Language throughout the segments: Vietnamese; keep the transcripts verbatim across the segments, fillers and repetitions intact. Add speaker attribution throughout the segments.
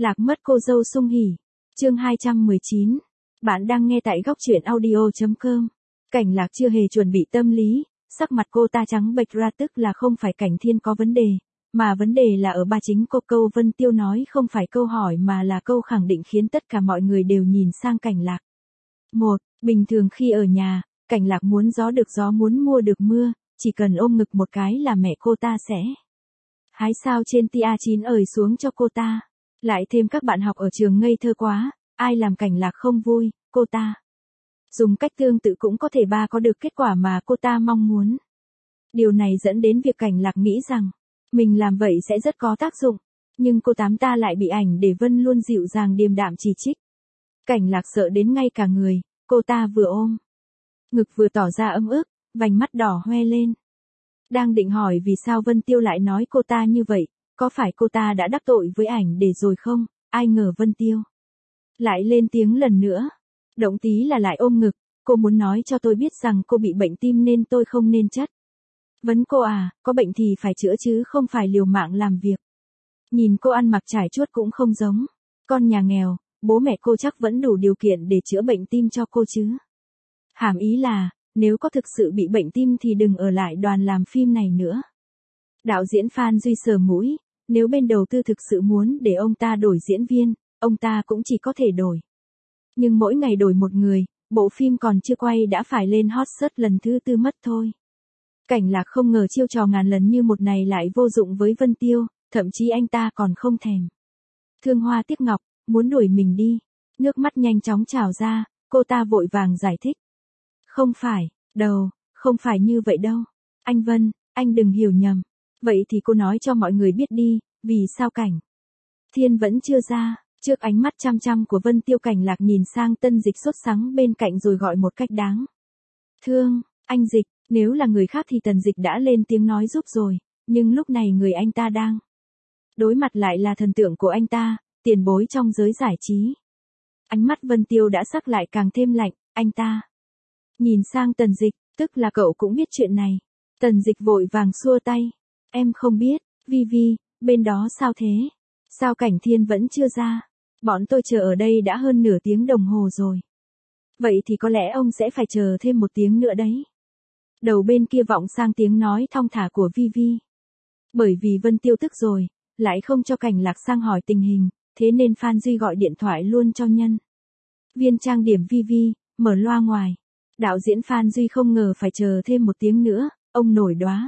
Speaker 1: Lạc mất cô dâu sung hỉ. Chương hai trăm mười chín. Bạn đang nghe tại góc truyện audio chấm com. Cảnh Lạc chưa hề chuẩn bị tâm lý, sắc mặt cô ta trắng bệch ra, tức là không phải Cảnh Thiên có vấn đề, mà vấn đề là ở ba chính cô. Câu Vân Tiêu nói không phải câu hỏi mà là câu khẳng định khiến tất cả mọi người đều nhìn sang Cảnh Lạc. Một, bình thường khi ở nhà, Cảnh Lạc muốn gió được gió muốn mưa được mưa, chỉ cần ôm ngực một cái là mẹ cô ta sẽ hái sao trên tia chín ời xuống cho cô ta. Lại thêm các bạn học ở trường ngây thơ quá, ai làm Cảnh Lạc không vui, cô ta dùng cách tương tự cũng có thể ba có được kết quả mà cô ta mong muốn. Điều này dẫn đến việc Cảnh Lạc nghĩ rằng mình làm vậy sẽ rất có tác dụng, nhưng cô tám ta lại bị ảnh để Vân luôn dịu dàng điềm đạm chỉ trích. Cảnh Lạc sợ đến ngay cả người, cô ta vừa ôm ngực vừa tỏ ra ấm ức, vành mắt đỏ hoe lên. Đang định hỏi vì sao Vân Tiêu lại nói cô ta như vậy, có phải cô ta đã đắc tội với ảnh để rồi không, ai ngờ Vân Tiêu lại lên tiếng lần nữa. Động tí là lại ôm ngực, cô muốn nói cho tôi biết rằng cô bị bệnh tim nên tôi không nên chất vấn cô à, có bệnh thì phải chữa chứ không phải liều mạng làm việc. Nhìn cô ăn mặc trải chuốt cũng không giống con nhà nghèo, bố mẹ cô chắc vẫn đủ điều kiện để chữa bệnh tim cho cô chứ. Hàm ý là, nếu có thực sự bị bệnh tim thì đừng ở lại đoàn làm phim này nữa. Đạo diễn Phan Duy sờ mũi, nếu bên đầu tư thực sự muốn để ông ta đổi diễn viên, ông ta cũng chỉ có thể đổi. Nhưng mỗi ngày đổi một người, bộ phim còn chưa quay đã phải lên hot search lần thứ tư mất thôi. Cảnh Lạc không ngờ chiêu trò ngàn lần như một này lại vô dụng với Vân Tiêu, thậm chí anh ta còn không thèm thương hoa tiếc ngọc, muốn đuổi mình đi. Nước mắt nhanh chóng trào ra, cô ta vội vàng giải thích. Không phải, đâu, không phải như vậy đâu. Anh Vân, anh đừng hiểu nhầm. Vậy thì cô nói cho mọi người biết đi, vì sao Cảnh Thiên vẫn chưa ra. Trước ánh mắt chăm chăm của Vân Tiêu, Cảnh Lạc nhìn sang Tân Dịch sốt sắng bên cạnh rồi gọi một cách đáng thương. Anh Dịch, nếu là người khác thì Tần Dịch đã lên tiếng nói giúp rồi, nhưng lúc này người anh ta đang đối mặt lại là thần tượng của anh ta, tiền bối trong giới giải trí. Ánh mắt Vân Tiêu đã sắc lại càng thêm lạnh, anh ta nhìn sang Tần Dịch, tức là cậu cũng biết chuyện này. Tần Dịch vội vàng xua tay. Em không biết, Vi Vi, bên đó sao thế? Sao Cảnh Thiên vẫn chưa ra? Bọn tôi chờ ở đây đã hơn nửa tiếng đồng hồ rồi. Vậy thì có lẽ ông sẽ phải chờ thêm một tiếng nữa đấy. Đầu bên kia vọng sang tiếng nói thong thả của Vi Vi. Bởi vì Vân Tiêu tức rồi, lại không cho Cảnh Lạc sang hỏi tình hình, thế nên Phan Duy gọi điện thoại luôn cho nhân viên trang điểm Vi Vi, mở loa ngoài. Đạo diễn Phan Duy không ngờ phải chờ thêm một tiếng nữa, ông nổi đoá.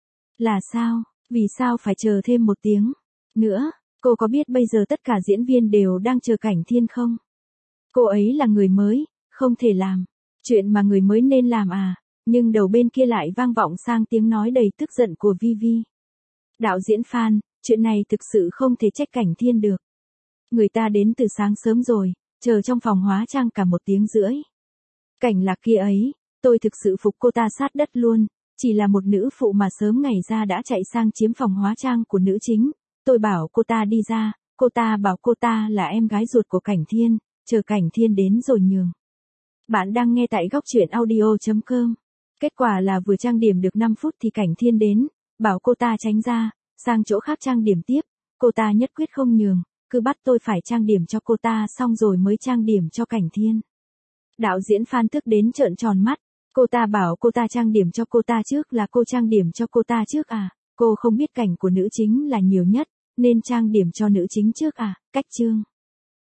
Speaker 1: Là sao, vì sao phải chờ thêm một tiếng nữa? Cô có biết bây giờ tất cả diễn viên đều đang chờ Cảnh Thiên không? Cô ấy là người mới, không thể làm chuyện mà người mới nên làm à? Nhưng đầu bên kia lại vang vọng sang tiếng nói đầy tức giận của Vi Vi. Đạo diễn Phan, chuyện này thực sự không thể trách Cảnh Thiên được. Người ta đến từ sáng sớm rồi, chờ trong phòng hóa trang cả một tiếng rưỡi. Cảnh Lạc kia ấy, tôi thực sự phục cô ta sát đất luôn, chỉ là một nữ phụ mà sớm ngày ra đã chạy sang chiếm phòng hóa trang của nữ chính. Tôi bảo cô ta đi ra, cô ta bảo cô ta là em gái ruột của Cảnh Thiên, chờ Cảnh Thiên đến rồi nhường. Bạn đang nghe tại góc truyện audio chấm com. Kết quả là vừa trang điểm được năm phút thì Cảnh Thiên đến, bảo cô ta tránh ra, sang chỗ khác trang điểm tiếp. Cô ta nhất quyết không nhường, cứ bắt tôi phải trang điểm cho cô ta xong rồi mới trang điểm cho Cảnh Thiên. Đạo diễn Phan tức đến trợn tròn mắt, cô ta bảo cô ta trang điểm cho cô ta trước là cô trang điểm cho cô ta trước à? Cô không biết cảnh của nữ chính là nhiều nhất, nên trang điểm cho nữ chính trước à? Cách chương.